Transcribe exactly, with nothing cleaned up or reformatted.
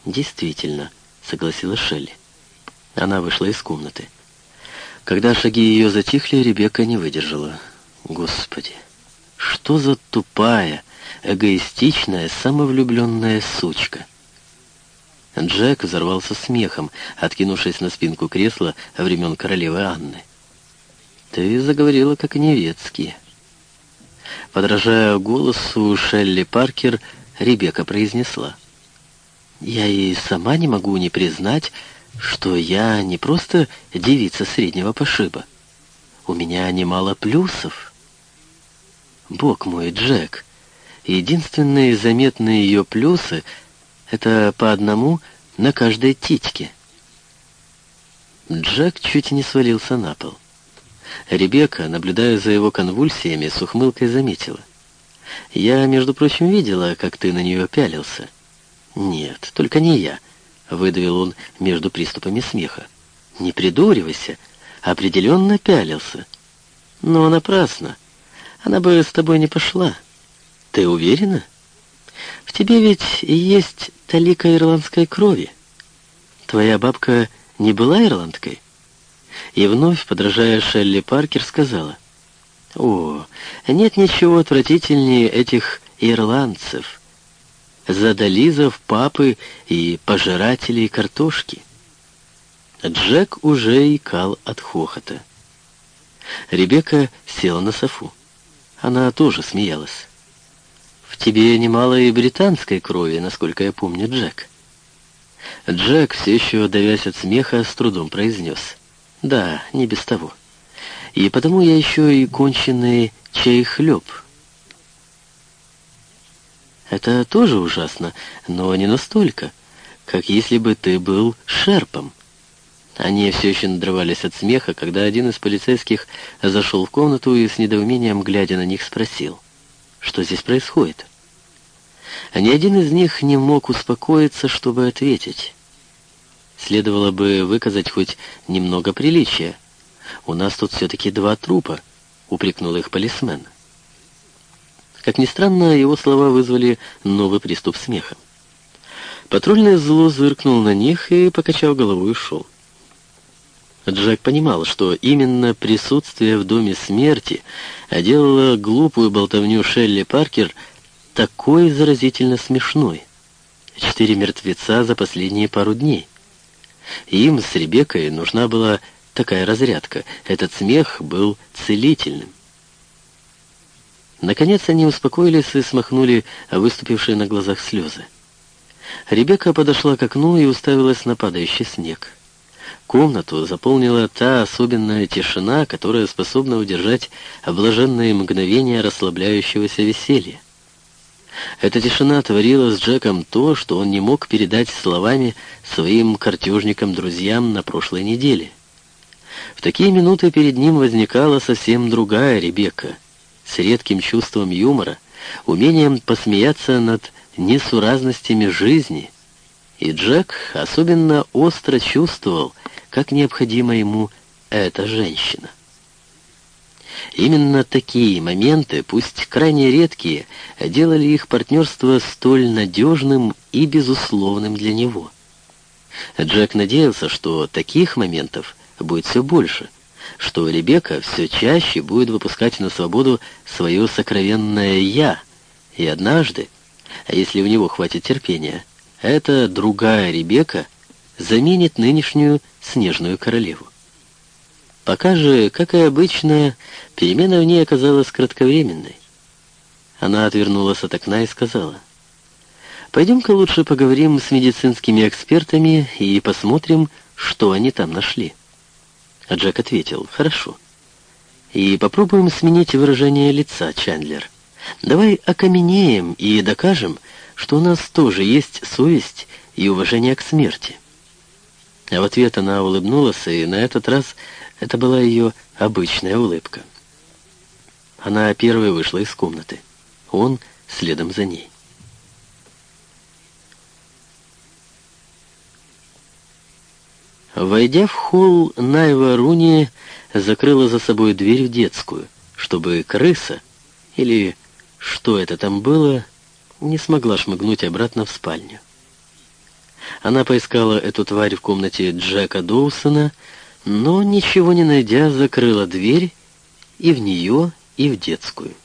«Действительно», — согласилась Шелли. Она вышла из комнаты. Когда шаги ее затихли, Ребекка не выдержала. «Господи, что за тупая, эгоистичная, самовлюбленная сучка!» Джек взорвался смехом, откинувшись на спинку кресла времен королевы Анны. «Ты заговорила как невецкий». Подражая голосу Шелли Паркер, Ребекка произнесла: «Я и сама не могу не признать, что я не просто девица среднего пошиба. У меня немало плюсов». «Бог мой, Джек, единственные заметные ее плюсы — это по одному на каждой титьке». Джек чуть не свалился на пол. Ребекка, наблюдая за его конвульсиями, с ухмылкой заметила: «Я, между прочим, видела, как ты на нее пялился». «Нет, только не я», — выдавил он между приступами смеха. «Не придуривайся, определенно пялился. Но напрасно. Она бы с тобой не пошла. Ты уверена? В тебе ведь и есть талика ирландской крови. Твоя бабка не была ирландкой?» И вновь, подражая Шелли Паркер, сказала: «О, нет ничего отвратительнее этих ирландцев, задализов, папы и пожирателей картошки». Джек уже икал от хохота. Ребекка села на софу. Она тоже смеялась. «В тебе немало и британской крови, насколько я помню, Джек». Джек, все еще давясь от смеха, с трудом произнес: «Да, не без того. И потому я еще и конченый чай-хлеб». «Это тоже ужасно, но не настолько, как если бы ты был шерпом». Они все еще надрывались от смеха, когда один из полицейских зашел в комнату и с недоумением, глядя на них, спросил: «Что здесь происходит?» Ни один из них не мог успокоиться, чтобы ответить. Следовало бы выказать хоть немного приличия. «У нас тут все-таки два трупа», — упрекнул их полисмен. Как ни странно, его слова вызвали новый приступ смеха. Патрульный зло зыркнул на них и, покачав головой, ушел. Джек понимал, что именно присутствие в доме смерти делало глупую болтовню Шелли Паркер такой заразительно смешной. Четыре мертвеца за последние пару дней. Им с Ребеккой нужна была такая разрядка. Этот смех был целительным. Наконец они успокоились и смахнули выступившие на глазах слезы. Ребекка подошла к окну и уставилась на падающий снег. Комнату заполнила та особенная тишина, которая способна удержать блаженные мгновения расслабляющегося веселья. Эта тишина творила с Джеком то, что он не мог передать словами своим картежникам-друзьям на прошлой неделе. В такие минуты перед ним возникала совсем другая Ребекка, с редким чувством юмора, умением посмеяться над несуразностями жизни. И Джек особенно остро чувствовал, как необходима ему эта женщина. Именно такие моменты, пусть крайне редкие, делали их партнерство столь надежным и безусловным для него. Джек надеялся, что таких моментов будет все больше, что Ребекка все чаще будет выпускать на свободу свое сокровенное «я», и однажды, а если у него хватит терпения, эта другая Ребекка заменит нынешнюю снежную королеву. Пока же, как и обычно, перемена в ней оказалась кратковременной. Она отвернулась от окна и сказала: «Пойдем-ка лучше поговорим с медицинскими экспертами и посмотрим, что они там нашли». А Джек ответил: «Хорошо. И попробуем сменить выражение лица, Чандлер. Давай окаменеем и докажем, что у нас тоже есть совесть и уважение к смерти». А в ответ она улыбнулась, и на этот раз это была ее обычная улыбка. Она первой вышла из комнаты. Он следом за ней. Войдя в холл, Найва Руни закрыла за собой дверь в детскую, чтобы крыса, или что это там было, не смогла шмыгнуть обратно в спальню. Она поискала эту тварь в комнате Джека Доусона, но, ничего не найдя, закрыла дверь и в нее, и в детскую.